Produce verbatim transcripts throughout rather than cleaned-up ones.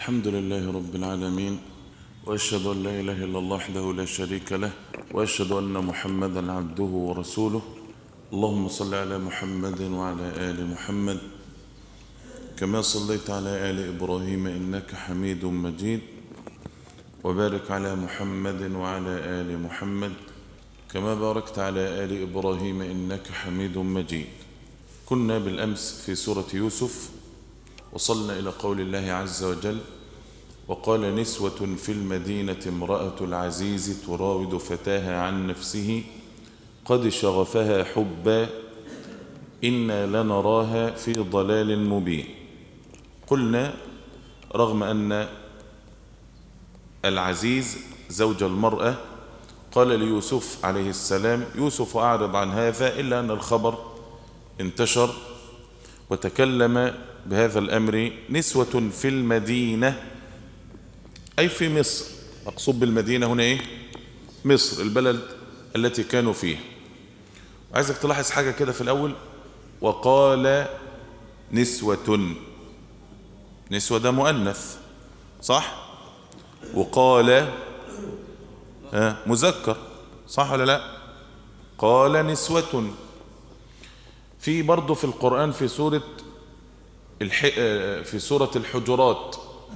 الحمد لله رب العالمين، وأشهد أن لا إله إلا الله وحده لا شريك له، وأشهد أن محمدا عبده ورسوله. اللهم صل على محمد وعلى آل محمد كما صليت على آل إبراهيم إنك حميد مجيد، وبارك على محمد وعلى آل محمد كما باركت على آل إبراهيم إنك حميد مجيد. كنا بالأمس في سورة يوسف، وصلنا إلى قول الله عز وجل: وقال نسوة في المدينة امرأة العزيز تراود فتاها عن نفسه قد شغفها حبا إنا لنراها في ضلال مبين. قلنا رغم أن العزيز زوج المرأة قال ليوسف عليه السلام: يوسف أعرض عن هذا، إلا أن الخبر انتشر وتكلم بهذا الأمر نسوة في المدينة، أي في مصر. أقصد بالمدينة هنا إيه؟ مصر، البلد التي كانوا فيها. عايزك تلاحظ حاجة كده في الأول: وقال نسوة. نسوة ده مؤنث صح؟ وقال آه مذكر صح ولا لا؟ قال نسوة. في برضه في القرآن في سورة الح... في سورة الحجرات: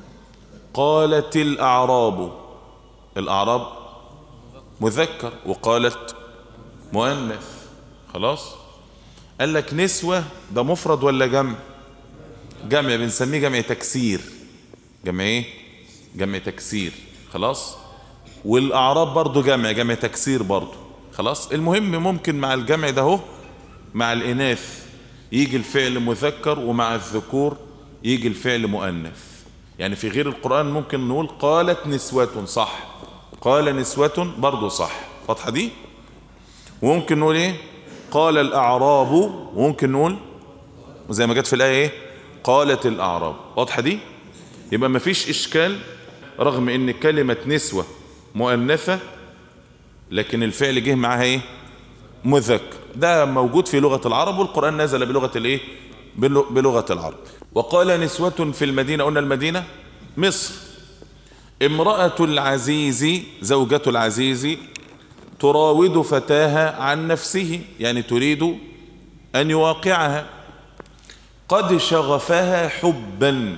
قالت الأعراب. الأعراب مذكر وقالت مؤنث. خلاص؟ قال لك نسوة ده مفرد ولا جمع؟ جمع، بنسميه جمع تكسير. جمع ايه؟ جمع تكسير. خلاص؟ والأعراب برضو جمع جمع تكسير برضو. خلاص؟ المهم ممكن مع الجمع ده هو مع الإناث يجي الفعل مذكر، ومع الذكور يجي الفعل مؤنث. يعني في غير القرآن ممكن نقول قالت نسوة صح، قال نسوة برضو صح. واضحة دي؟ وممكن نقول ايه؟ قال الأعراب، وممكن نقول زي ما جت في الآية ايه؟ قالت الأعراب. واضحة دي؟ يبقى ما فيش إشكال رغم ان كلمة نسوة مؤنثة لكن الفعل جه معها ايه؟ مذكر. ده موجود في لغة العرب، والقرآن نزل بلغة الايه؟ بلغة العرب. وقال نسوة في المدينة، قلنا المدينة مصر. امرأة العزيز زوجة العزيز تراود فتاها عن نفسه، يعني تريد أن يواقعها. قد شغفها حبا،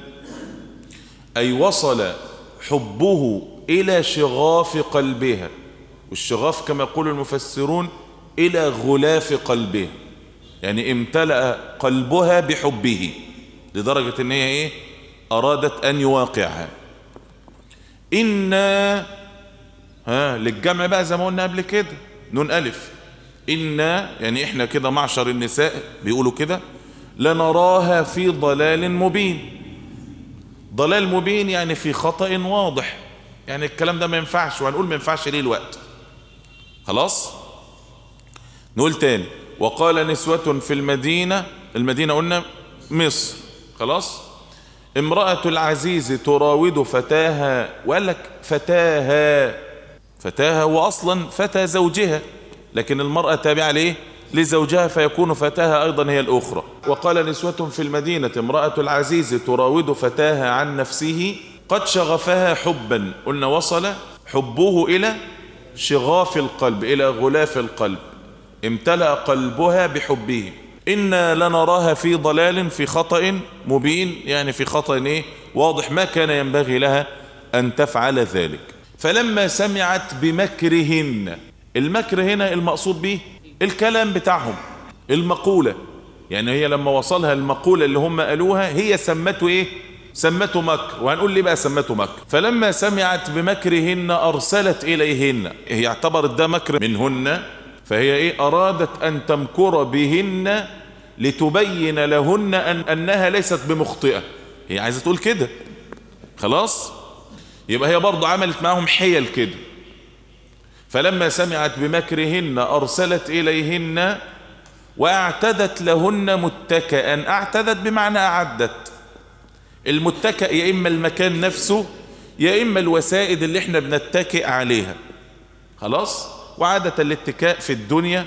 أي وصل حبه إلى شغاف قلبها. والشغاف كما يقول المفسرون إلى غلاف قلبه، يعني امتلأ قلبها بحبه لدرجة ان هي ايه؟ ارادت ان يواقعها. إنا ها للجمع بقى زي ما قلنا قبل كده، نون ألف. إنا يعني احنا كده معشر النساء بيقولوا كده: لنراها في ضلال مبين. ضلال مبين يعني في خطأ واضح. يعني الكلام ده ما ينفعش، وهنقول ما ينفعش ليه الوقت. خلاص؟ نقول تاني: وقال نسوة في المدينة. المدينة قلنا مصر. خلاص؟ امرأة العزيز تراود فتاها، وقال لك فتاها. فتاها وأصلا فتى زوجها، لكن المرأة تابعة ليه؟ لزوجها، فيكون فتاها أيضا هي الأخرى. وقال نسوة في المدينة امرأة العزيز تراود فتاها عن نفسه قد شغفها حبا. قلنا وصل حبه إلى شغاف القلب، إلى غلاف القلب، امتلأ قلبها بحبه. إنا لنراها في ضلال، في خطأ مبين، يعني في خطأ إيه؟ واضح، ما كان ينبغي لها أن تفعل ذلك. فلما سمعت بمكرهن، المكر هنا المقصود به الكلام بتاعهم، المقولة. يعني هي لما وصلها المقولة اللي هم قالوها هي سمته إيه؟ سمته مكر. وهنقول ليه بقى سمته مكر. فلما سمعت بمكرهن أرسلت إليهن، هي اعتبرت ده مكر منهن، فهي ايه؟ ارادت ان تمكر بهن لتبين لهن أن انها ليست بمخطئة. هي عايزة تقول كده. خلاص؟ يبقى هي برضو عملت معهم حيل كده. فلما سمعت بمكرهن ارسلت اليهن واعتدت لهن متكئا. اعتدت بمعنى اعدت. المتكئ يا اما المكان نفسه يا اما الوسائد اللي احنا بنتكئ عليها. خلاص؟ وعادة الاتكاء في الدنيا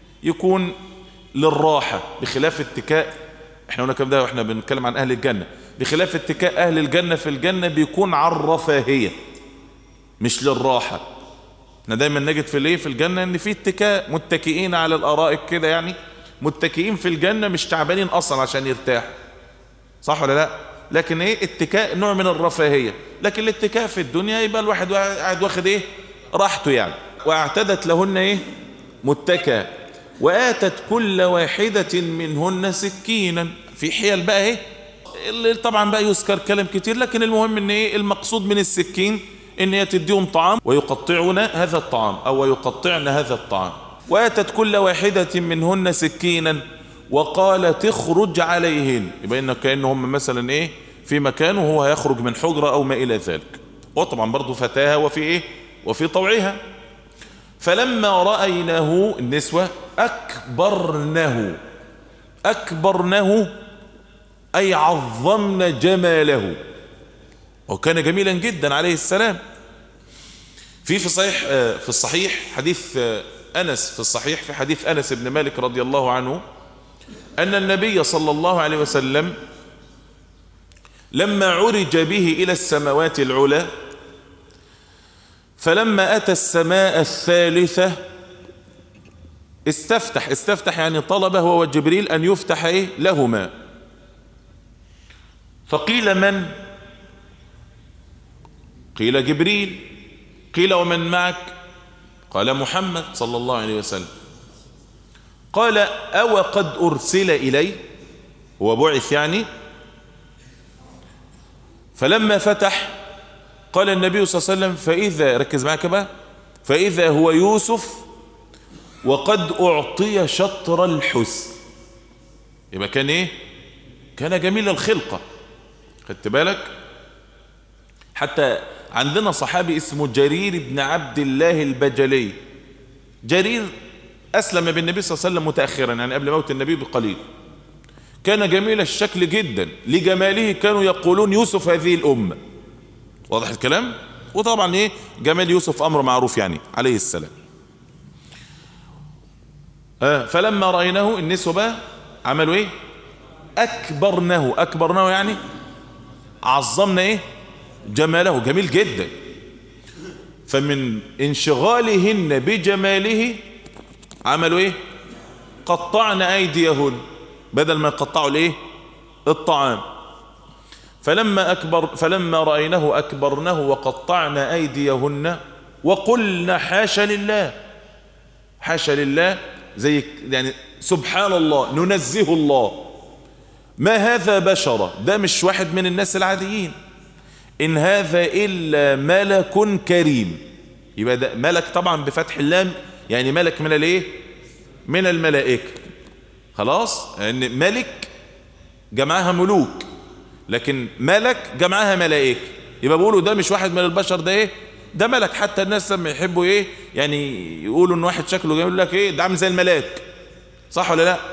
يكون للراحة، بخلاف اتكاء احنا قلنا كم ده واحنا بنتكلم عن اهل الجنة. بخلاف اتكاء أهل الجنة في الجنة بيكون على الرفاهية مش للراحة. احنا دايما نجد في الايه في الجنة ان في اتكاء، متكئين على الارائك كده، يعني متكئين في الجنة مش تعبانين اصلا عشان يرتاحوا، صح ولا لا؟ لكن ايه اتكاء نوع من الرفاهية، لكن الاتكاء في الدنيا يبقى الواحد قاعد واخد ايه راحته يعني. واعتدت لهن ايه متكئا وآتت كل واحدة منهن سكينا. في حيل بقى ايه اللي طبعا بقى يذكر كلام كتير، لكن المهم ان ايه المقصود من السكين ان هي تديهم طعام ويقطعون هذا الطعام او يقطعن هذا الطعام. وآتت كل واحدة منهن سكينا وقالت اخرج عليهن، يبقى ان كأنهم مثلا ايه في مكان وهو هيخرج من حجرة او ما الى ذلك، وطبعا برضو فتاها وفي ايه وفي طوعها. فلما رأينه النسوة أكبرنه، أكبرنه أي عظمن جماله، وكان جميلا جدا عليه السلام. في في صحيح في الصحيح حديث أنس، في الصحيح في حديث أنس بن مالك رضي الله عنه أن النبي صلى الله عليه وسلم لما عرج به إلى السماوات العلى فلما أتى السماء الثالثة استفتح، استفتح يعني طلب هو وجبريل أن يفتح إيه لهما. فقيل من؟ قيل جبريل. قيل ومن معك؟ قال محمد صلى الله عليه وسلم. قال أو قد أرسل إلي، هو بعث يعني. فلما فتح قال النبي صلى الله عليه وسلم فإذا، ركز معاك بقى، فإذا هو يوسف وقد أعطي شطر الحسن. يبقى كان إيه؟ كان جميل الخلقة، خدت بالك؟ حتى عندنا صحابي اسمه جرير بن عبد الله البجلي. جرير أسلم بالنبي صلى الله عليه وسلم متأخرا، يعني قبل موت النبي بقليل. كان جميل الشكل جدا، لجماله كانوا يقولون يوسف هذه الأمة. واضح الكلام؟ وطبعا ايه جمال يوسف امر معروف يعني عليه السلام. آه فلما رأيناه النسوة بقى عملوا ايه؟ اكبرناه. اكبرناه يعني عظمنا ايه جماله، جميل جدا. فمن انشغالهن بجماله عملوا ايه؟ قطعن ايديهن، بدل ما يقطعوا الايه الطعام. فلما أكبر فلما رأينه أكبرنه وقطعنا أيديهن وقلنا حاشا لله. حاشا لله زي يعني سبحان الله، ننزه الله، ما هذا بشرا، ده مش واحد من الناس العاديين، إن هذا إلا ملك كريم. يبقى ده ملك طبعا بفتح اللام، يعني ملك من الايه من الملائكة. خلاص، ان يعني ملك جمعها ملوك، لكن ملك جمعها ملائكة. يبقى بيقولوا ده مش واحد من البشر، ده ايه ده ملك. حتى الناس لما يحبوا ايه يعني يقولوا ان واحد شكله جميل يقول لك ايه ده عامل زي الملاك، صح ولا لا؟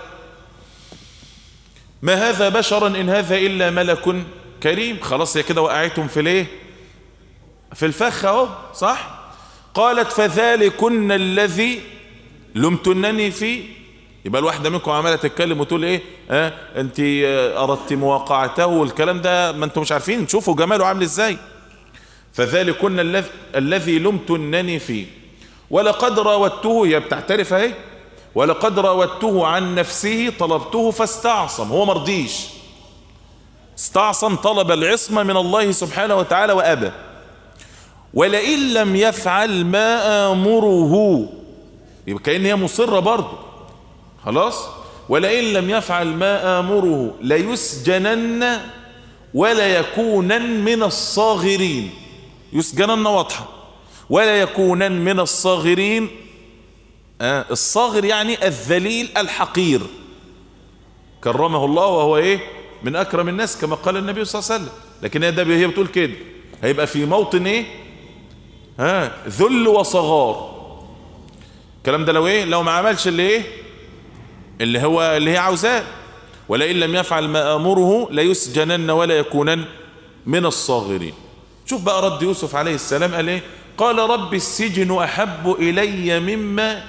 ما هذا بشرا ان هذا الا ملك كريم. خلاص هي كده وقعتهم في الايه في الفخ اهو، صح. قالت فذلكن الذي لمتنني فيه. يبقى الواحدة منكم عمالة تتكلم وتقول ايه اه انت اردت مواقعته والكلام ده، ما انتم مش عارفين، شوفوا جماله عامل ازاي. فذلكن الذي الذي لمتنني فيه ولقد راودته، هي بتعترف اهي، ولقد راودته عن نفسه طلبته فاستعصم. هو مرضيش، استعصم، طلب العصمة من الله سبحانه وتعالى وأبى. ولئن لم يفعل ما آمره، يبقى كأن هي مصرة برضه. خلاص، ولئن لم يفعل ما آمره ليسجنن ولا يكونن من الصاغرين. يسجنن واضحة، ولا يكونن من الصاغرين. آه الصاغر يعني الذليل الحقير، كرمه الله وهو ايه من اكرم الناس كما قال النبي صلى الله عليه وسلم. لكن هي هي بتقول كده، هيبقى في موطن ايه ها ذل وصغار. الكلام ده لو ايه لو ما عملش اللي ايه اللي هو اللي هي عاوزاه. ولئن لم يفعل ما امره ليسجنن ولا يكونن من الصاغرين. شوف بقى رد يوسف عليه السلام، قال ايه؟ قال رب السجن احب الي مما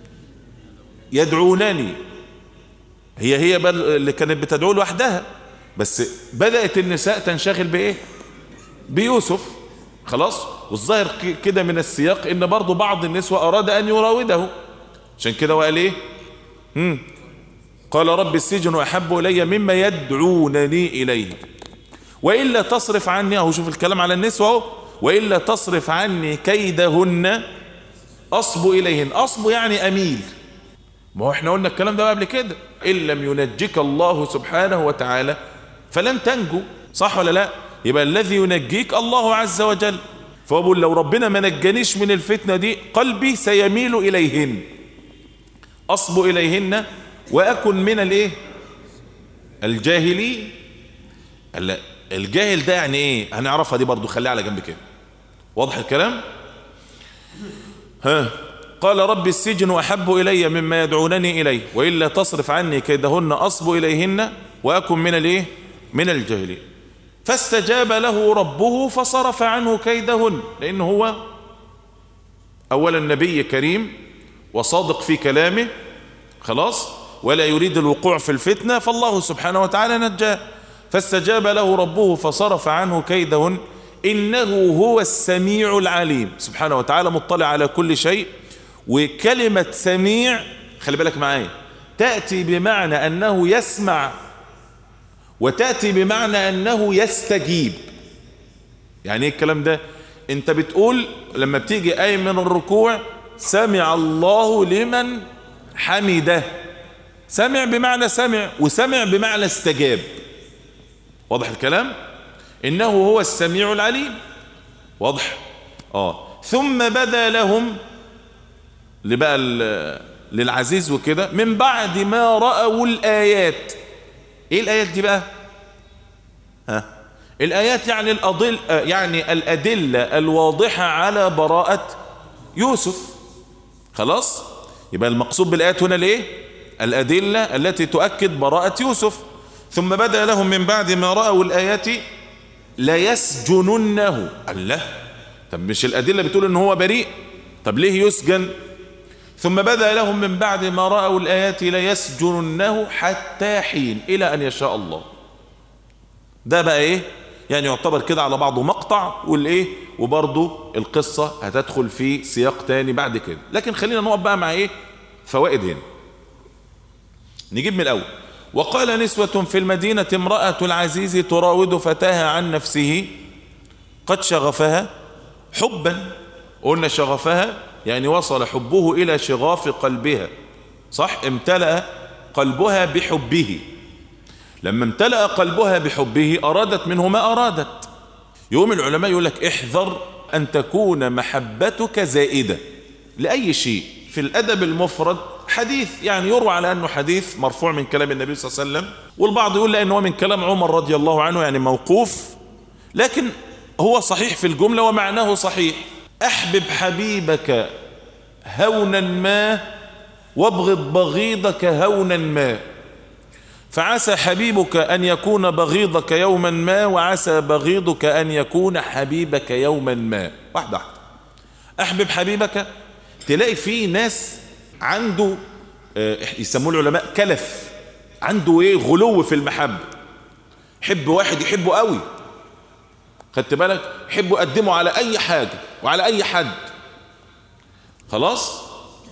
يدعونني. هي هي اللي كانت بتدعو لوحدها، بس بدأت النساء تنشغل بايه؟ بيوسف. خلاص. والظاهر كده من السياق ان برضو بعض النسوة اراد ان يراوده، عشان كده وقال ايه؟ هم قال رب السجن احب الي مما يدعونني اليه والا تصرف عني، اهو شوف الكلام على النسوة اهو، والا تصرف عني كيدهن اصب اليهن. اصب يعني اميل. ما هو احنا قلنا الكلام ده قبل كده، ان لم ينجيك الله سبحانه وتعالى فلن تنجو، صح ولا لا؟ يبقى الذي ينجيك الله عز وجل. فبقول لو ربنا ما نجانيش من الفتنة دي قلبي سيميل اليهن، اصب اليهن واكن من الايه؟ الجاهلين. الجاهل ده يعني ايه؟ هنعرفها دي برضو، خليها على جنب كده. واضح الكلام؟ ها قال رب السجن احب الي مما يدعونني اليه والا تصرف عني كيدهن اصب اليهن واكن من الايه؟ من الجاهلين. فاستجاب له ربه فصرف عنه كيدهن، لأنه هو أولا نبي كريم وصادق في كلامه، خلاص، ولا يريد الوقوع في الفتنة، فالله سبحانه وتعالى نجاه. فاستجاب له ربه فصرف عنه كيدهن إنه هو السميع العليم. سبحانه وتعالى مطلع على كل شيء. وكلمة سميع خلي بالك معايا تأتي بمعنى أنه يسمع، وتأتي بمعنى أنه يستجيب. يعني ايه الكلام ده؟ انت بتقول لما بتيجي قايم من الركوع سمع الله لمن حمده، سمع بمعنى سمع، وسمع بمعنى استجاب. واضح الكلام؟ إنه هو السميع العليم. واضح؟ آه ثم بدا لهم لبقى للعزيز وكده من بعد ما رأوا الآيات. ايه الآيات دي بقى؟ ها الآيات يعني الأضل يعني الأدلة الواضحة على براءة يوسف. خلاص. يبقى المقصود بالآيات هنا ليه؟ الأدلة التي تؤكد براءة يوسف. ثم بدأ لهم من بعد ما رأوا الآيات ليسجننه. الله، طب مش الأدلة بتقول إن هو بريء؟ طب ليه يسجن؟ ثم بدأ لهم من بعد ما رأوا الآيات ليسجننه حتى حين، إلى أن يشاء الله. ده بقى إيه؟ يعني يعتبر كده على بعضه مقطع، والإيه وبرضه القصة هتدخل في سياق تاني بعد كده. لكن خلينا نقف بقى مع إيه فوائد هنا. نجيب من الأول. وقال نسوة في المدينة امرأة العزيز تراود فتاها عن نفسه قد شغفها حبا. قلنا شغفها يعني وصل حبه إلى شغاف قلبها، صح؟ امتلأ قلبها بحبه. لما امتلأ قلبها بحبه أرادت منه ما أرادت. يوم العلماء يقول لك احذر أن تكون محبتك زائدة لأي شيء. في الأدب المفرد حديث يعني يروى على أنه حديث مرفوع من كلام النبي صلى الله عليه وسلم، والبعض يقول لأنه من كلام عمر رضي الله عنه يعني موقوف، لكن هو صحيح في الجملة ومعناه صحيح. أحبب حبيبك هونا ما وابغض بغيضك هونا ما، فعسى حبيبك أن يكون بغيضك يوما ما وعسى بغيضك أن يكون حبيبك يوما ما. واحدة واحدة. أحبب حبيبك، تلاقي فيه ناس عنده يسموه العلماء كلف، عنده ايه غلو في المحبة. حب واحد يحبه قوي، خدت بالك؟ يحبه يقدمه على اي حاجة وعلى اي حد. خلاص.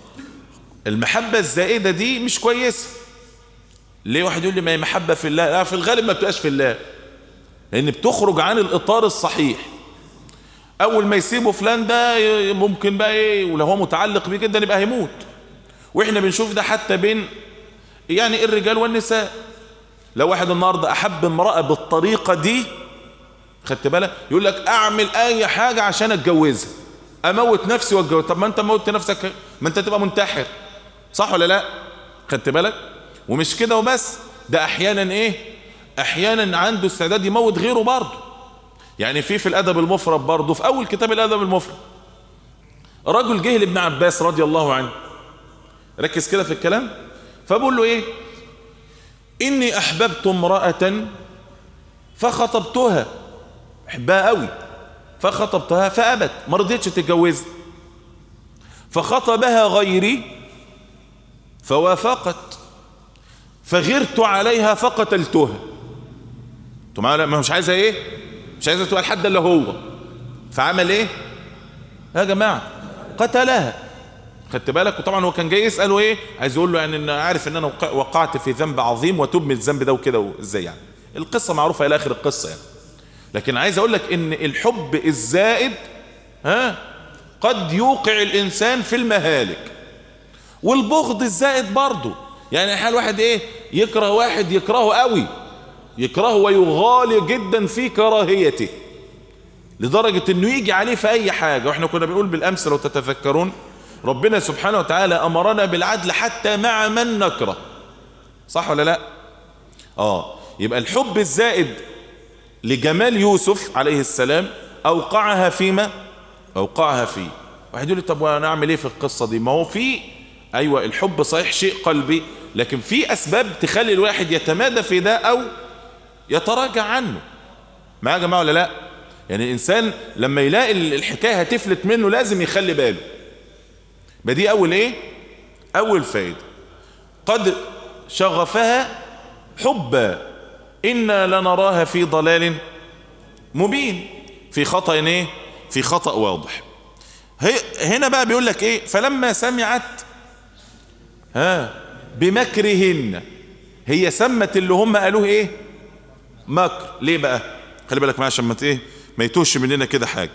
المحبة الزائدة دي مش كويسة. ليه؟ واحد يقول لي ما هي محبة في الله. لا، في الغالب ما بتبقاش في الله، لان بتخرج عن الاطار الصحيح. اول ما يسيبوا فلان ده ممكن بقى ايه، ولو هو متعلق بيه جدا يبقى هيموت. واحنا بنشوف ده حتى بين يعني الرجال والنساء. لو واحد النهارده احب امرأة بالطريقة دي، خدت بالك، يقول لك اعمل اي حاجة عشان اتجوزها، اموت نفسي واتجوز. طب ما انت موت نفسك، ما انت تبقى منتحر، صح ولا لا؟ خدت بالك؟ ومش كده وبس، ده احيانا ايه، احيانا عنده استعداد يموت غيره برضه. يعني في في الادب المفرد برضه، في اول كتاب الادب المفرد، رجل جه لابن عباس رضي الله عنه، ركز كده في الكلام، فبقول له ايه، اني احببت امرأة فخطبتها، احبها قوي، فخطبتها فابت، ما رضيتش تتجوزني، فخطبها غيري فوافقت، فغرت عليها فقتلتها. انتوا معايا؟ ما مش عايزه ايه؟ مش عايزه تبقى لحد الا هو، فعمل ايه يا جماعه؟ قتلها. خدت بالك؟ وطبعا هو كان جاي يساله ايه، عايز يقول له يعني ان عارف ان انا وقعت في ذنب عظيم وتوب من الذنب ده وكده، وازاي يعني. القصه معروفه الى اخر القصه يعني. لكن عايز اقول لك ان الحب الزائد ها قد يوقع الانسان في المهالك، والبغض الزائد برضه. يعني حال واحد ايه يكره واحد يكرهه قوي، يكرهه ويغالي جدا في كراهيته لدرجة انه يجي عليه في اي حاجة. واحنا كنا بنقول بالامس لو تتذكرون ربنا سبحانه وتعالى امرنا بالعدل حتى مع من نكره، صح ولا لا؟ اه يبقى الحب الزائد لجمال يوسف عليه السلام اوقعها فيما اوقعها فيه. واحد يقول لي طب وانا اعمل ايه في القصة دي؟ ما هو في ايوه الحب صحيح شيء قلبي، لكن في اسباب تخلي الواحد يتمادى في ده او يتراجع عنه. معايا يا جماعه ولا لا؟ يعني الانسان لما يلاقي الحكايه هتفلت منه لازم يخلي باله. بدي اول ايه؟ اول فائده. قد شغفها حبا انا لنراها في ضلال مبين، في خطأ ايه؟ في خطأ واضح. هنا بقى بيقول لك ايه؟ فلما سمعت ها بمكرهن، هي سمت اللي هم قالوه ايه؟ مكر. ليه بقى؟ خلي بالك معايا عشان ما ايه ما يتوش مننا كده حاجه.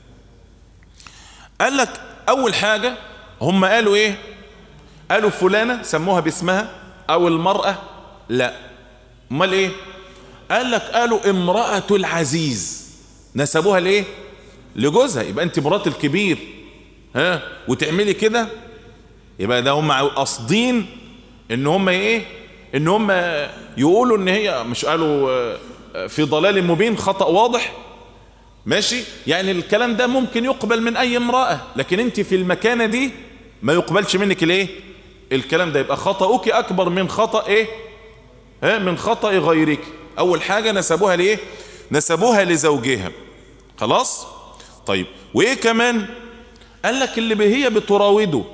قال لك اول حاجه هم قالوا ايه؟ قالوا فلانه سموها باسمها او المراه. لا، امال ايه؟ قال لك قالوا امراه العزيز، نسبوها لايه؟ لجوزها. يبقى انت مرات الكبير ها وتعملي كده، يبقى ده هم قاصدين ان هم ايه؟ ان هم يقولوا ان هي مش قالوا في ضلال مبين خطأ واضح. ماشي، يعني الكلام ده ممكن يقبل من اي امرأة، لكن انت في المكانة دي ما يقبلش منك الايه؟ الكلام ده. يبقى خطأك اكبر من خطأ ايه؟ ها من خطأ غيرك. اول حاجة نسبوها ليه؟ نسبوها لزوجها. خلاص طيب، وايه كمان؟ قال لك اللي هي بتراوده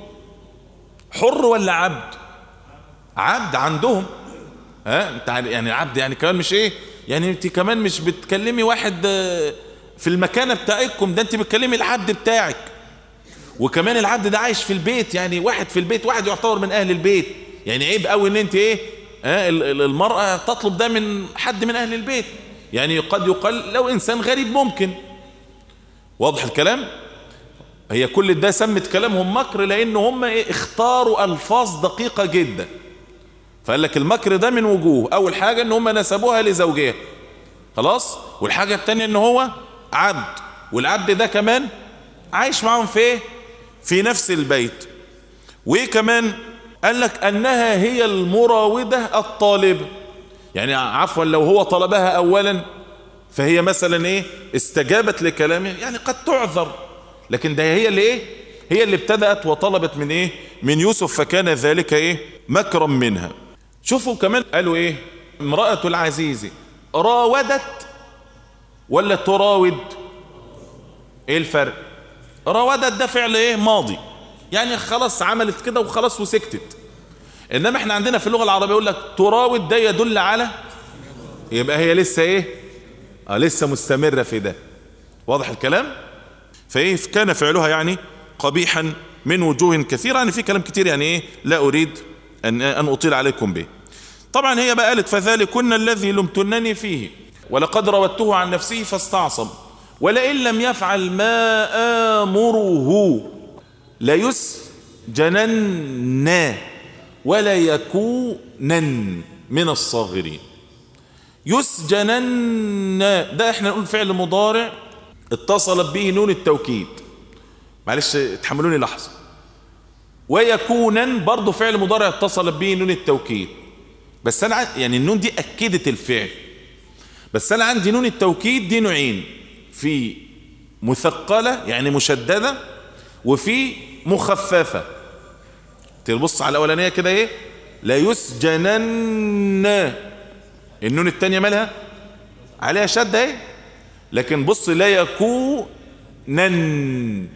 حر ولا عبد؟ عبد عندهم. ها انت يعني عبد يعني كمان مش ايه يعني انت كمان مش بتكلمي واحد في المكانة بتاعتكم، ده انت بتكلمي العبد بتاعك. وكمان العبد ده عايش في البيت، يعني واحد في البيت، واحد يعتبر من اهل البيت. يعني عيب قوي ان انت ايه ها المرأة تطلب ده من حد من اهل البيت. يعني قد يقال لو انسان غريب ممكن. واضح الكلام؟ هي كل ده سمت كلامهم مكر لان هم ايه اختاروا الفاظ دقيقة جدا. فقال لك المكر ده من وجوه. اول حاجة ان هم نسبوها لزوجها، خلاص. والحاجة التانية ان هو عبد، والعبد ده كمان عايش معهم في ايه؟ في نفس البيت. وايه كمان؟ قال لك انها هي المراودة الطالبة. يعني عفوا لو هو طلبها اولا فهي مثلا ايه استجابت لكلامه، يعني قد تعذر، لكن ده هي اللي ايه هي اللي ابتدأت وطلبت من ايه من يوسف، فكان ذلك ايه مكرا منها. شوفوا كمان قالوا ايه؟ امرأة العزيز راودت ولا تراود؟ ايه الفرق؟ راودت ده فعل ايه ماضي، يعني خلاص عملت كده وخلاص وسكتت. انما احنا عندنا في اللغة العربية يقول لك تراود، ده يدل على يبقى هي لسه ايه اه لسه مستمرة في ده. واضح الكلام؟ فايه كان فعلها يعني قبيحا من وجوه كثيرة. يعني في كلام كتير يعني ايه لا اريد ان ان اطيل عليكم به. طبعا هي بقى قالت فذلكن الذي لمتنني فيه ولقد راودته عن نفسه فاستعصم ولئن لم يفعل ما آمره ليسجنن ولا يكونن من الصاغرين. يسجنن ده احنا نقول فعل مضارع اتصلت به نون التوكيد، معلش تحملوني لحظة. ويكونن برضو فعل مضارع اتصلت به نون التوكيد، بس انا يعني النون دي اكدت الفعل. بس انا عندي نون التوكيد دي نوعين، في مثقلة يعني مشددة وفي مخففة. تبص على الاولانية كده ايه لا يسجنن، النون التانية مالها عليها شدة ايه، لكن بص لا يكونن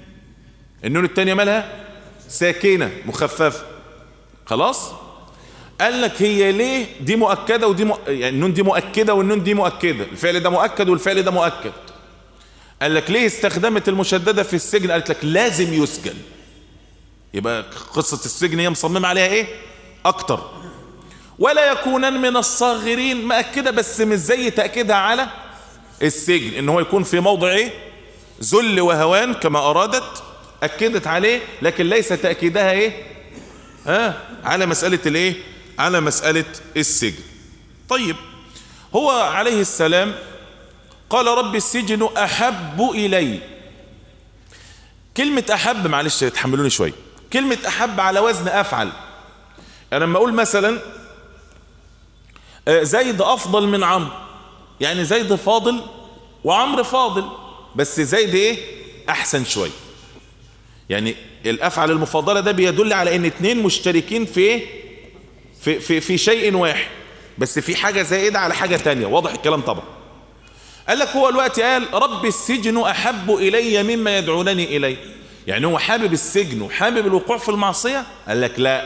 النون التانية مالها ساكنة مخففة. خلاص قال لك هي ليه دي مؤكدة ودي م... يعني النون دي مؤكدة والنون دي مؤكدة، الفعل ده مؤكد والفعل ده مؤكد. قال لك ليه استخدمت المشددة في السجن؟ قالت لك لازم يسجن، يبقى قصة السجن هي مصممة عليها ايه اكتر. ولا يكونن من الصاغرين مأكدة بس مش زي تأكيدها على السجن، ان هو يكون في موضع ايه ذل وهوان كما ارادت، اكدت عليه لكن ليس تأكيدها ايه ها على مسألة الايه على مسألة السجن. طيب هو عليه السلام قال رب السجن احب الي. كلمة احب معلش يتحملوني شوية، كلمة احب على وزن افعل. انا لما اقول مثلا زيد افضل من عمرو، يعني زيد فاضل وعمرو فاضل، بس زيد ايه احسن شوية. يعني الافعل المفضلة ده بيدل على ان اتنين مشتركين في ايه في, في, في شيء واحد، بس في حاجة زائدة على حاجة تانية. واضح الكلام طبعا. قال لك هو الوقت قال رب السجن احب الي مما يدعونني اليه، يعني هو حابب السجن وحابب الوقوع في المعصية؟ قال لك لا،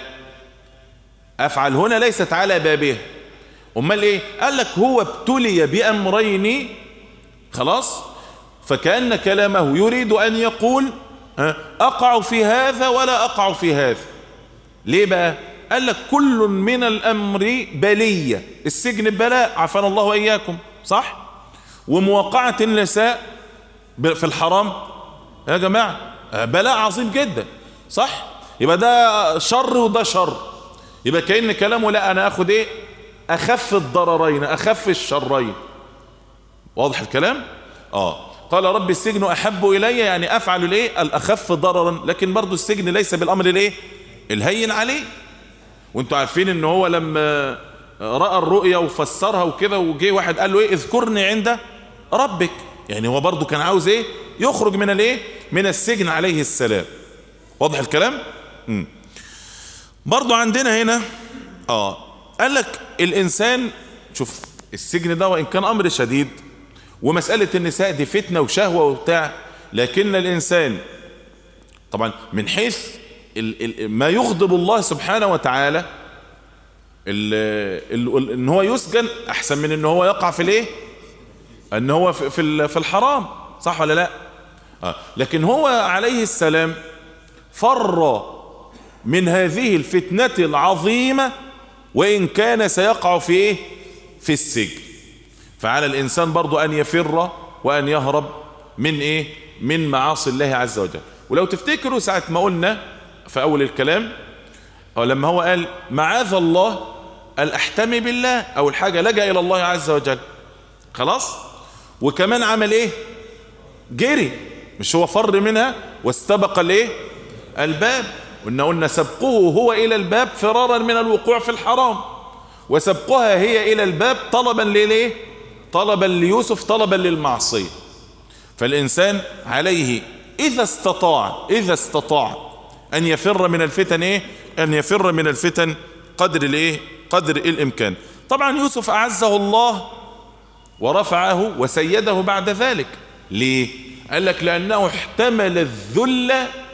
افعل هنا ليست على بابه. امال ايه؟ قال لك هو ابتلي بامرين خلاص، فكأن كلامه يريد ان يقول اقع في هذا ولا اقع في هذا. ليه بقى؟ قال لك كل من الامر بلية، السجن بلاء عافانا الله واياكم صح، وموقعة النساء في الحرام يا جماعة بلاء عظيم جدا صح، يبقى ده شر وده شر، يبقى كأن كلامه لا انا اخد ايه اخف الضررين اخف الشرين. واضح الكلام؟ اه قال رب السجن احب الي يعني افعل الايه الاخف ضررا، لكن برضو السجن ليس بالامر الايه الهين عليه. وانتوا عارفين ان هو لما رأى الرؤيا وفسرها وكده وجي واحد قال له ايه اذكرني عند ربك، يعني هو برضو كان عاوز ايه يخرج من الايه من السجن عليه السلام. واضح الكلام؟ مم. برضو عندنا هنا اه قال لك الانسان شوف السجن ده وان كان امر شديد ومسألة النساء دي فتنة وشهوة وبتاع، لكن الانسان طبعا من حيث ال ال ما يغضب الله سبحانه وتعالى ال ال ان هو يسجن احسن من ان هو يقع في الايه ان هو في في, في الحرام صح ولا لا؟ آه. لكن هو عليه السلام فر من هذه الفتنة العظيمة وإن كان سيقع في إيه؟ في السجن. فعلى الإنسان برضو أن يفر وأن يهرب من إيه؟ من معاصي الله عز وجل. ولو تفتكروا ساعة ما قلنا في أول الكلام أو لما هو قال معاذ الله قال أحتمي بالله، أول حاجة لجأ إلى الله عز وجل خلاص، وكمان عمل إيه؟ جري، مش هو فر منها واستبق الإيه؟ الباب. وإن قلنا سبقه هو إلى الباب فرارا من الوقوع في الحرام، وسبقها هي إلى الباب طلبا لليه طلبا ليوسف طلبا للمعصية. فالإنسان عليه إذا استطاع إذا استطاع أن يفر من الفتن إيه أن يفر من الفتن قدر الإيه قدر الإمكان. طبعا يوسف أعزه الله ورفعه وسيده بعد ذلك. ليه؟ قال لك لأنه احتمل الذل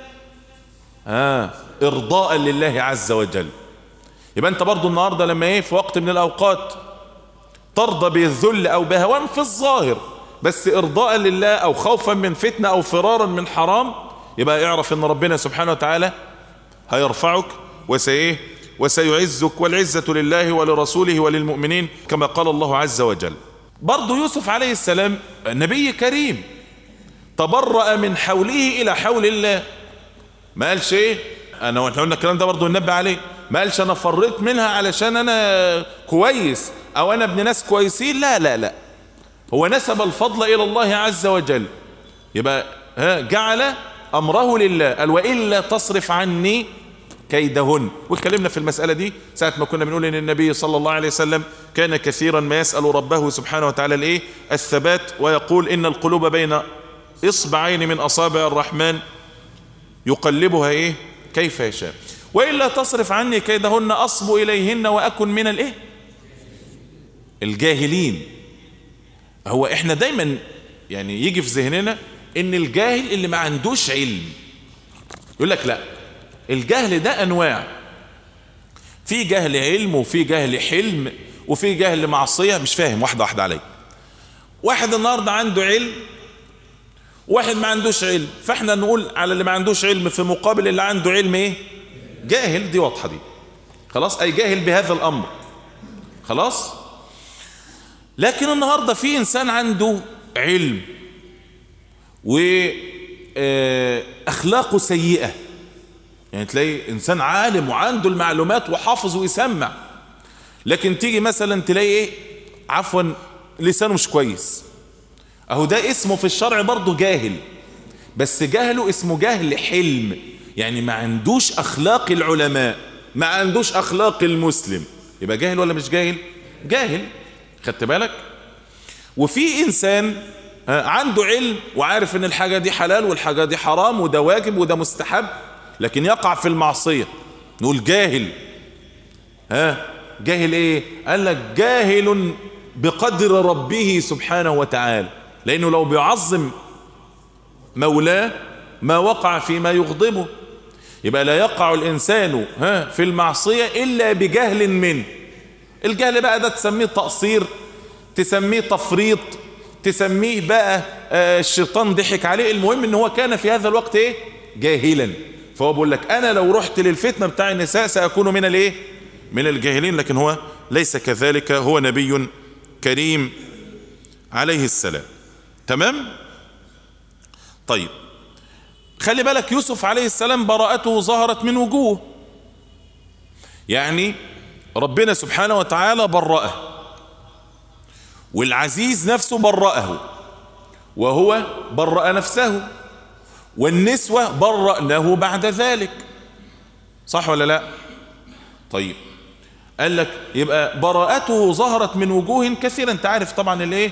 آه إرضاء لله عز وجل. يبقى أنت برضو النهاردة لما إيه في وقت من الأوقات ترضى بالذل أو بهوان في الظاهر بس إرضاء لله أو خوفا من فتنة أو فرارا من حرام، يبقى اعرف أن ربنا سبحانه وتعالى هيرفعك وسيه وسيعزك، والعزة لله ولرسوله وللمؤمنين كما قال الله عز وجل. برضو يوسف عليه السلام نبي كريم تبرأ من حوله إلى حول الله، ما قالش ايه انا واحنا قلنا الكلام ده برضو ننبه عليه، ما قالش انا فريت منها علشان انا كويس او انا ابن ناس كويسين، لا لا لا، هو نسب الفضل الى الله عز وجل. يبقى ها جعل امره لله، قال والا تصرف عني كيدهن. واتكلمنا في المسألة دي ساعة ما كنا بنقول ان النبي صلى الله عليه وسلم كان كثيرا ما يسأل ربه سبحانه وتعالى الايه الثبات، ويقول ان القلوب بين اصبعين من اصابع الرحمن يقلبها ايه كيف يشاء، وإلا تصرف عني كيدهن أصب إليهن وأكن من الايه الجاهلين. هو احنا دايما يعني يجي في ذهننا ان الجاهل اللي ما عندوش علم، يقول لك لا الجهل ده انواع، في جهل علم وفي جهل حلم وفي جهل معصية، مش فاهم، واحدة واحدة عليك. واحد النهاردة عنده علم، واحد ما عندوش علم، فاحنا نقول على اللي ما عندوش علم في مقابل اللي عنده علم ايه؟ جاهل. دي واضحة دي، خلاص، اي جاهل بهذا الامر، خلاص. لكن النهاردة في انسان عنده علم واخلاقه سيئة، يعني تلاقي انسان عالم وعنده المعلومات وحافظ ويسمع، لكن تيجي مثلا تلاقي ايه، عفوا، لسانه مش كويس. اهو ده اسمه في الشرع برضه جاهل، بس جهله اسمه جهل حلم، يعني ما عندوش اخلاق العلماء، ما عندوش اخلاق المسلم، يبقى جاهل ولا مش جاهل؟ جاهل. خدت بالك؟ وفي انسان عنده علم وعارف ان الحاجة دي حلال والحاجة دي حرام وده واجب وده مستحب، لكن يقع في المعصية، نقول جاهل. ها جاهل ايه؟ قال لك جاهل بقدر ربه سبحانه وتعالى، لانه لو بيعظم مولاه ما وقع فيما يغضبه. يبقى لا يقع الانسان ها في المعصية الا بجهل منه. الجهل بقى ده تسميه تقصير، تسميه تفريط، تسميه بقى آه الشيطان ضحك عليه، المهم ان هو كان في هذا الوقت ايه؟ جاهلا. فهو بيقول لك انا لو رحت للفتنة بتاع النساء سأكون من الايه؟ من الجاهلين، لكن هو ليس كذلك، هو نبي كريم عليه السلام. تمام؟ طيب خلي بالك، يوسف عليه السلام براءته ظهرت من وجوه، يعني ربنا سبحانه وتعالى برأه، والعزيز نفسه برأه، وهو برأ نفسه، والنسوة برأنه بعد ذلك، صح ولا لا؟ طيب قال لك يبقى براءته ظهرت من وجوه كثيرا. انت عارف طبعا الايه،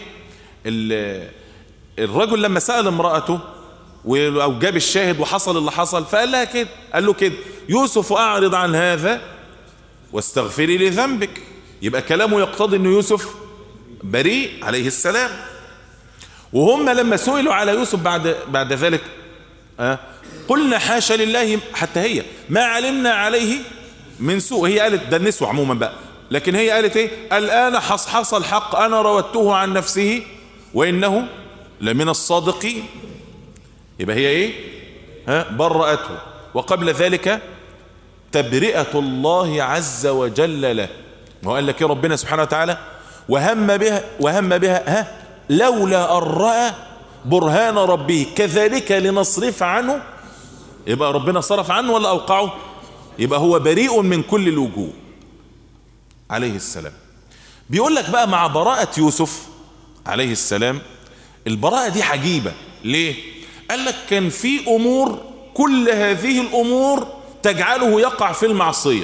الرجل لما سأل امرأته او جاب الشاهد وحصل اللي حصل، فقال لها كده، قال له كده: يوسف اعرض عن هذا واستغفري لذنبك. يبقى كلامه يقتضي ان يوسف بريء عليه السلام. وهم لما سئلوا على يوسف بعد بعد ذلك أه قلنا حاشا لله، حتى هي ما علمنا عليه من سوء، هي قالت ده النسوة عموما بقى، لكن هي قالت ايه؟ الآن حصحص الحق، انا راودته عن نفسه وانه لمن الصادقين. يبقى هي ايه؟ ها برأته. وقبل ذلك تبرئة الله عز وجل له، وقال لك يا ربنا سبحانه وتعالى وهم بها وهم بها ها لولا أن رأى برهان ربه كذلك لنصرف عنه. يبقى ربنا صرف عنه ولا أوقعه؟ يبقى هو بريء من كل الوجوه عليه السلام. بيقول لك بقى مع براءة يوسف عليه السلام، البراءة دي عجيبة. ليه؟ قال لك كان في أمور، كل هذه الأمور تجعله يقع في المعصية.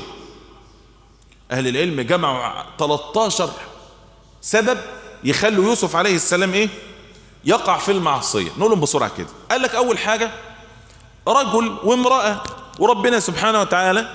أهل العلم جمعوا ثلاثة عشر سبب يخلوا يوسف عليه السلام إيه؟ يقع في المعصية. نقولهم بسرعة كده. قال لك أول حاجة رجل وامرأة، وربنا سبحانه وتعالى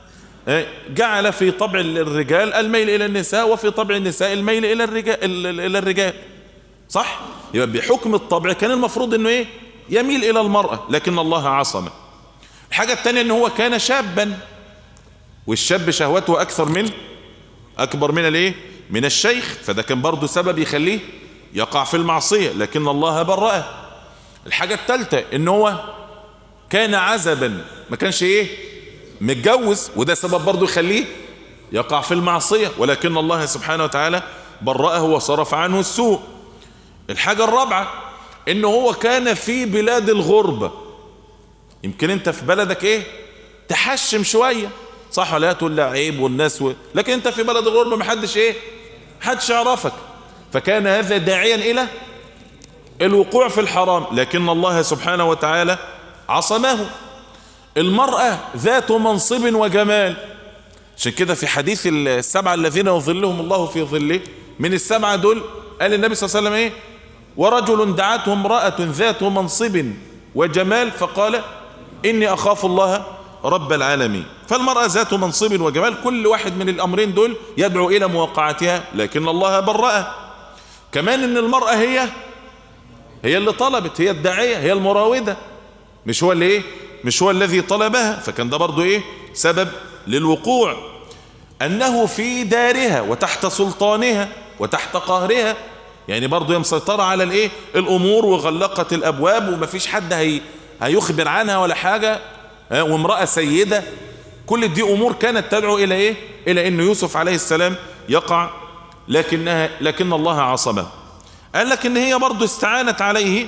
جعل في طبع الرجال الميل إلى النساء، وفي طبع النساء الميل إلى الرجال, إلى الرجال. صح؟ يبقى بحكم الطبع كان المفروض أنه إيه؟ يميل إلى المرأة، لكن الله عصمه. الحاجة الثانية أنه هو كان شابا، والشاب شهوته أكثر من أكبر من الإيه؟ من الشيخ، فده كان برضو سبب يخليه يقع في المعصية، لكن الله برأه. الحاجة الثالثة أنه هو كان عزبا، ما كانش إيه؟ متجوز، وده سبب برضو يخليه يقع في المعصية، ولكن الله سبحانه وتعالى برأه وصرف عنه السوء. الحاجة الرابعة انه هو كان في بلاد الغربة. يمكن انت في بلدك ايه تحشم شوية، صح ولا لا؟ تقول لا عيب والناس و... لكن انت في بلد الغربة محدش ايه محدش يعرفك، فكان هذا داعيا الى الوقوع في الحرام، لكن الله سبحانه وتعالى عصمه. المرأة ذات منصب وجمال، عشان كده في حديث السبعة الذين يظلهم الله في ظله، من السبعة دول قال النبي صلى الله عليه وسلم ايه؟ ورجل دعته امرأة ذات منصب وجمال فقال إني أخاف الله رب العالمين. فالمرأة ذات منصب وجمال، كل واحد من الأمرين دول يدعو إلى مواقعتها، لكن الله برأها. كمان إن المرأة هي هي اللي طلبت، هي الداعية، هي المراودة، مش هو اللي إيه مش هو الذي طلبها، فكان ده برضو إيه سبب للوقوع. أنه في دارها وتحت سلطانها وتحت قهرها، يعني برضو هي مسيطرة على الايه الأمور وغلقت الأبواب ومفيش حد هي هيخبر عنها ولا حاجة، وامرأة سيدة. كل دي أمور كانت تدعو إلى إيه إلى أن يوسف عليه السلام يقع، لكنها لكن الله عصمه. قال لك إن هي برضو استعانت عليه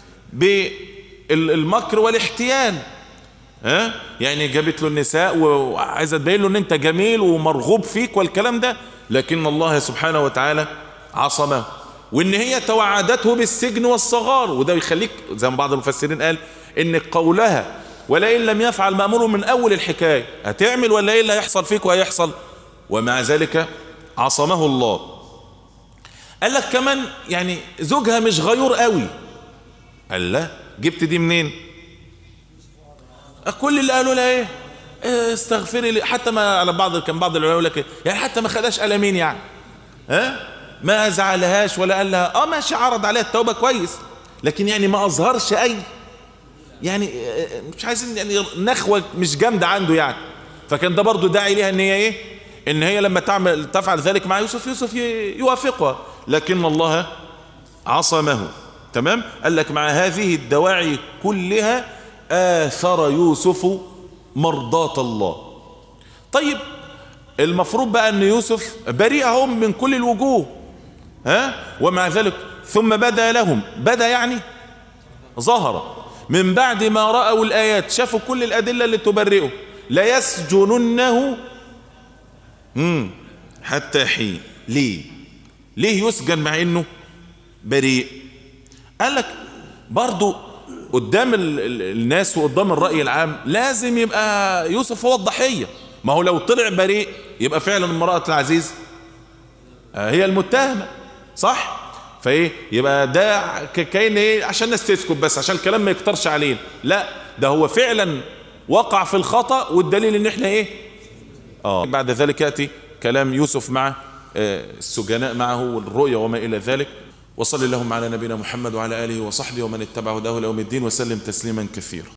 بالمكر والاحتيال، ها يعني جابت له النساء وعايزة تبين له ان انت جميل ومرغوب فيك والكلام ده، لكن الله سبحانه وتعالى عصمه. وان هي توعدته بالسجن والصغار، وده يخليك زي ما بعض المفسرين قال ان قولها ولئن لم يفعل مأمور من اول الحكاية، هتعمل ولا ايه اللي هيحصل فيك وهيحصل، ومع ذلك عصمه الله. قال لك كمان يعني زوجها مش غيور قوي. قال لا، جبت دي منين؟ كل اللي قالوا لها ايه استغفري لي، حتى ما على بعض كان بعض العلماء يقول لك يعني حتى ما خداش قلمين، يعني ها ما زعلهاش ولا قال لها اه ماشي، عرض عليها التوبه كويس، لكن يعني ما اظهرش اي يعني مش عايزين يعني نخوه مش جامده عنده يعني. فكان ده برضو داعي ليها ان هي ايه ان هي لما تعمل تفعل ذلك مع يوسف يوسف يوافقها، لكن الله عصمه. تمام. قال لك مع هذه الدواعي كلها آثر يوسف مرضاة الله. طيب المفروض بقى ان يوسف بريئهم من كل الوجوه، ها ومع ذلك ثم بدا لهم، بدا يعني ظهر من بعد ما رأوا الآيات، شافوا كل الأدلة اللي تبرئه، لا يسجننه مم. حتى حين. ليه ليه يسجن مع انه بريء؟ قال لك برضو قدام الناس وقدام الرأي العام لازم يبقى يوسف هو الضحية. ما هو لو طلع بريء يبقى فعلا امرأة العزيز هي المتهمة، صح؟ فايه يبقى ده كاين ايه عشان الناس تسكت بس، عشان الكلام ما يكترش علينا. لا، ده هو فعلا وقع في الخطأ، والدليل ان احنا ايه اه بعد ذلك يأتي كلام يوسف مع السجناء معه والرؤيا وما الى ذلك. وصلى اللهم على نبينا محمد وعلى آله وصحبه ومن اتبع هداه إلى يوم الدين، وسلم تسليما كثيرا.